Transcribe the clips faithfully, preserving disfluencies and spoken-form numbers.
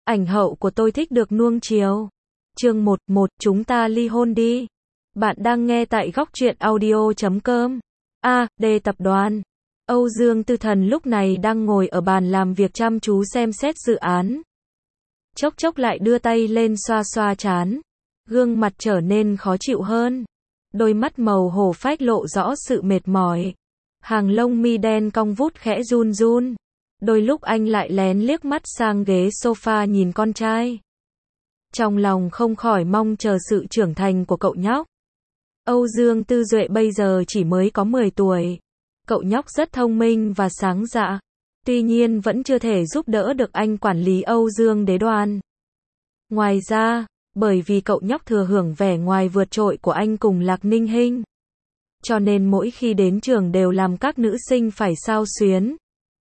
Ảnh hậu của tôi thích được nuông chiều. Chương một, một, chúng ta ly hôn đi. Bạn đang nghe tại góc truyện audio chấm com. A, D tập đoàn. Âu Dương Tư Thần lúc này đang ngồi ở bàn làm việc chăm chú xem xét dự án. Chốc chốc lại đưa tay lên xoa xoa trán. Gương mặt trở nên khó chịu hơn. Đôi mắt màu hổ phách lộ rõ sự mệt mỏi. Hàng lông mi đen cong vút khẽ run run. Đôi lúc anh lại lén liếc mắt sang ghế sofa nhìn con trai. Trong lòng không khỏi mong chờ sự trưởng thành của cậu nhóc. Âu Dương Tư Duệ bây giờ chỉ mới có mười tuổi. Cậu nhóc rất thông minh và sáng dạ. Tuy nhiên vẫn chưa thể giúp đỡ được anh quản lý Âu Dương Đế Đoàn. Ngoài ra, bởi vì cậu nhóc thừa hưởng vẻ ngoài vượt trội của anh cùng Lạc Ninh Hinh, cho nên mỗi khi đến trường đều làm các nữ sinh phải xao xuyến.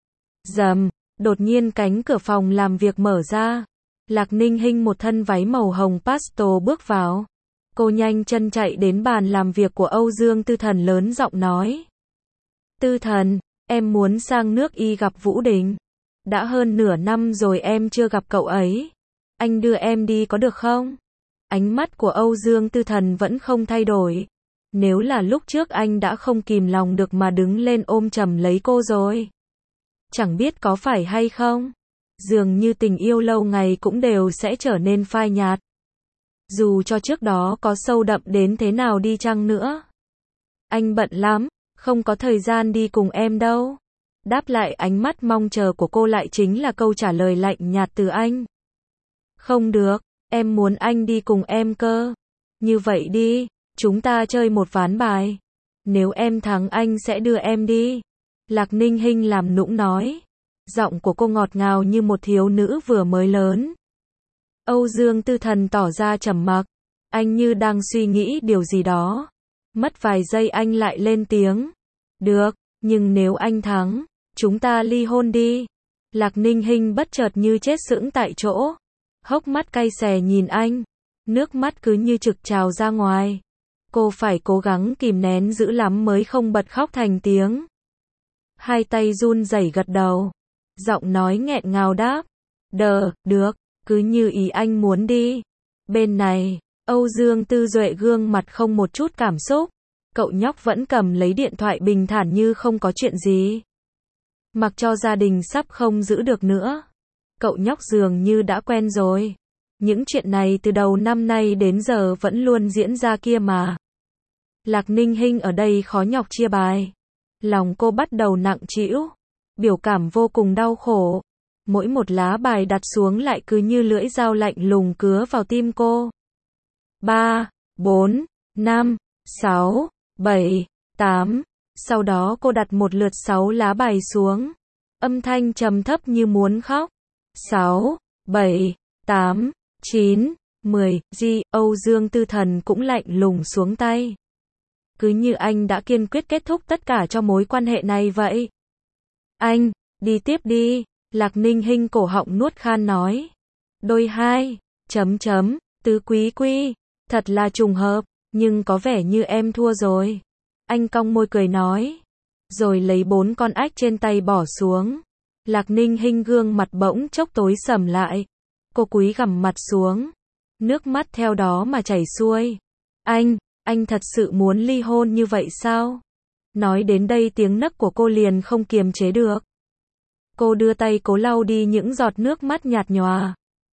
Rầm, đột nhiên cánh cửa phòng làm việc mở ra. Lạc Ninh Hinh một thân váy màu hồng pastel bước vào. Cô nhanh chân chạy đến bàn làm việc của Âu Dương Tư Thần lớn giọng nói. Tư Thần, em muốn sang nước Y gặp Vũ Đình. Đã hơn nửa năm rồi em chưa gặp cậu ấy. Anh đưa em đi có được không? Ánh mắt của Âu Dương Tư Thần vẫn không thay đổi. Nếu là lúc trước anh đã không kìm lòng được mà đứng lên ôm chầm lấy cô rồi. Chẳng biết có phải hay không? Dường như tình yêu lâu ngày cũng đều sẽ trở nên phai nhạt. Dù cho trước đó có sâu đậm đến thế nào đi chăng nữa. Anh bận lắm, không có thời gian đi cùng em đâu. Đáp lại ánh mắt mong chờ của cô lại chính là câu trả lời lạnh nhạt từ anh. Không được, em muốn anh đi cùng em cơ. Như vậy đi, chúng ta chơi một ván bài. Nếu em thắng anh sẽ đưa em đi. Lạc Ninh Hinh làm nũng nói. Giọng của cô ngọt ngào như một thiếu nữ vừa mới lớn. Âu Dương Tư Thần tỏ ra trầm mặc. Anh như đang suy nghĩ điều gì đó. Mất vài giây anh lại lên tiếng. Được, nhưng nếu anh thắng, chúng ta ly hôn đi. Lạc Ninh Hinh bất chợt như chết sững tại chỗ. Hốc mắt cay xè nhìn anh. Nước mắt cứ như trực trào ra ngoài. Cô phải cố gắng kìm nén dữ lắm mới không bật khóc thành tiếng. Hai tay run rẩy gật đầu. Giọng nói nghẹn ngào đáp. Đờ, được, cứ như ý anh muốn đi. Bên này, Âu Dương Tư Duệ gương mặt không một chút cảm xúc. Cậu nhóc vẫn cầm lấy điện thoại bình thản như không có chuyện gì. Mặc cho gia đình sắp không giữ được nữa. Cậu nhóc dường như đã quen rồi. Những chuyện này từ đầu năm nay đến giờ vẫn luôn diễn ra kia mà. Lạc Ninh Hinh ở đây khó nhọc chia bài. Lòng cô bắt đầu nặng trĩu. Biểu cảm vô cùng đau khổ. Mỗi một lá bài đặt xuống lại cứ như lưỡi dao lạnh lùng cứa vào tim cô. ba, bốn, năm, sáu, bảy, tám. Sau đó cô đặt một lượt sáu lá bài xuống. Âm thanh trầm thấp như muốn khóc. sáu, bảy, tám, chín, mười. Di, Âu Dương Tư Thần cũng lạnh lùng xuống tay. Cứ như anh đã kiên quyết kết thúc tất cả cho mối quan hệ này vậy. Anh, đi tiếp đi. Lạc Ninh Hinh cổ họng nuốt khan nói. Đôi hai, chấm chấm, tứ quý quy. Thật là trùng hợp, nhưng có vẻ như em thua rồi. Anh cong môi cười nói. Rồi lấy bốn con ách trên tay bỏ xuống. Lạc Ninh Hinh gương mặt bỗng chốc tối sầm lại. Cô cúi gằm mặt xuống. Nước mắt theo đó mà chảy xuôi. Anh, anh thật sự muốn ly hôn như vậy sao? Nói đến đây tiếng nấc của cô liền không kiềm chế được. Cô đưa tay cố lau đi những giọt nước mắt nhạt nhòa.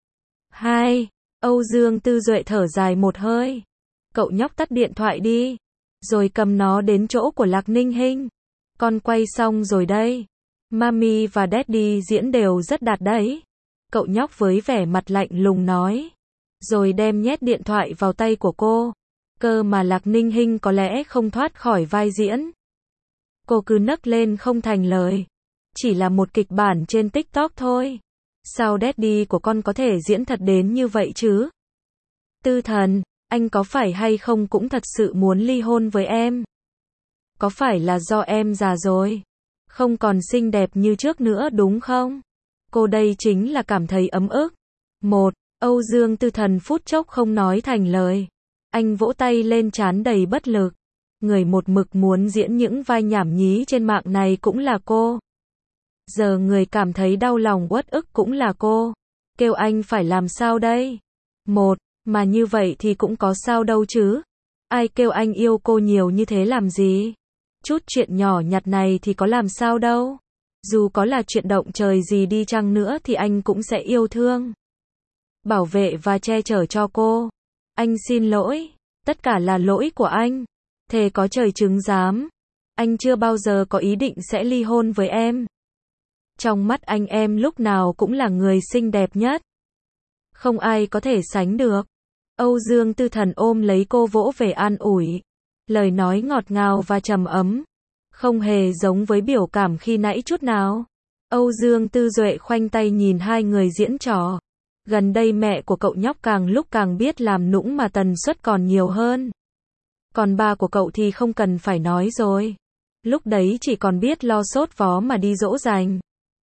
Hai, Âu Dương Tư Duệ thở dài một hơi. Cậu nhóc tắt điện thoại đi. Rồi cầm nó đến chỗ của Lạc Ninh Hinh. Con quay xong rồi đây. Mami và Daddy diễn đều rất đạt đấy. Cậu nhóc với vẻ mặt lạnh lùng nói. Rồi đem nhét điện thoại vào tay của cô. Cơ mà Lạc Ninh Hinh có lẽ không thoát khỏi vai diễn. Cô cứ nấc lên không thành lời. Chỉ là một kịch bản trên TikTok thôi. Sao Daddy của con có thể diễn thật đến như vậy chứ? Tư Thần, anh có phải hay không cũng thật sự muốn ly hôn với em? Có phải là do em già rồi? Không còn xinh đẹp như trước nữa đúng không? Cô đây chính là cảm thấy ấm ức. Một, Âu Dương Tư Thần phút chốc không nói thành lời. Anh vỗ tay lên trán đầy bất lực. Người một mực muốn diễn những vai nhảm nhí trên mạng này cũng là cô. Giờ người cảm thấy đau lòng uất ức cũng là cô. Kêu anh phải làm sao đây? Một, mà như vậy thì cũng có sao đâu chứ? Ai kêu anh yêu cô nhiều như thế làm gì? Chút chuyện nhỏ nhặt này thì có làm sao đâu. Dù có là chuyện động trời gì đi chăng nữa thì anh cũng sẽ yêu thương, bảo vệ và che chở cho cô. Anh xin lỗi, tất cả là lỗi của anh. Thề có trời chứng giám, anh chưa bao giờ có ý định sẽ ly hôn với em. Trong mắt anh em lúc nào cũng là người xinh đẹp nhất, không ai có thể sánh được. Âu Dương Tư Thần ôm lấy cô vỗ về an ủi, lời nói ngọt ngào và trầm ấm, không hề giống với biểu cảm khi nãy chút nào. Âu Dương Tư Duệ khoanh tay nhìn hai người diễn trò. Gần đây mẹ của cậu nhóc càng lúc càng biết làm nũng mà tần suất còn nhiều hơn. Còn ba của cậu thì không cần phải nói rồi. Lúc đấy chỉ còn biết lo sốt vó mà đi dỗ dành.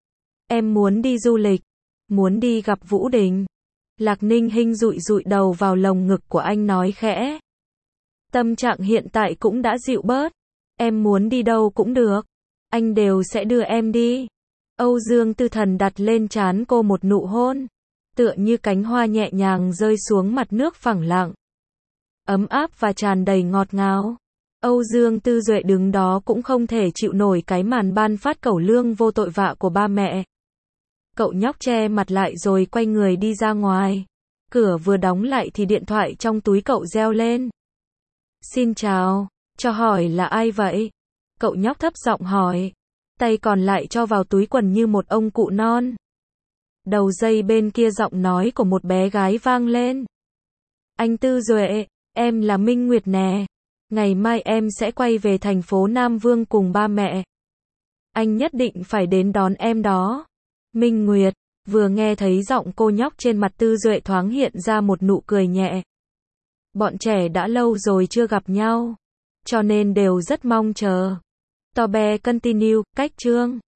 Em muốn đi du lịch, muốn đi gặp Vũ Đình. Lạc Ninh Hinh dụi dụi đầu vào lồng ngực của anh nói khẽ. Tâm trạng hiện tại cũng đã dịu bớt. Em muốn đi đâu cũng được, anh đều sẽ đưa em đi. Âu Dương Tư Thần đặt lên trán cô một nụ hôn, tựa như cánh hoa nhẹ nhàng rơi xuống mặt nước phẳng lặng, ấm áp và tràn đầy ngọt ngào. Âu Dương Tư Duệ đứng đó cũng không thể chịu nổi cái màn ban phát cẩu lương vô tội vạ của ba mẹ. Cậu nhóc che mặt lại rồi quay người đi ra ngoài. Cửa vừa đóng lại thì điện thoại trong túi cậu reo lên. Xin chào, cho hỏi là ai vậy? Cậu nhóc thấp giọng hỏi, tay còn lại cho vào túi quần như một ông cụ non. Đầu dây bên kia giọng nói của một bé gái vang lên. Anh Tư Duệ, em là Minh Nguyệt nè. Ngày mai em sẽ quay về thành phố Nam Vương cùng ba mẹ. Anh nhất định phải đến đón em đó. Minh Nguyệt, vừa nghe thấy giọng cô nhóc trên mặt Tư Duệ thoáng hiện ra một nụ cười nhẹ. Bọn trẻ đã lâu rồi chưa gặp nhau, cho nên đều rất mong chờ. Tò bé continue, cách chương.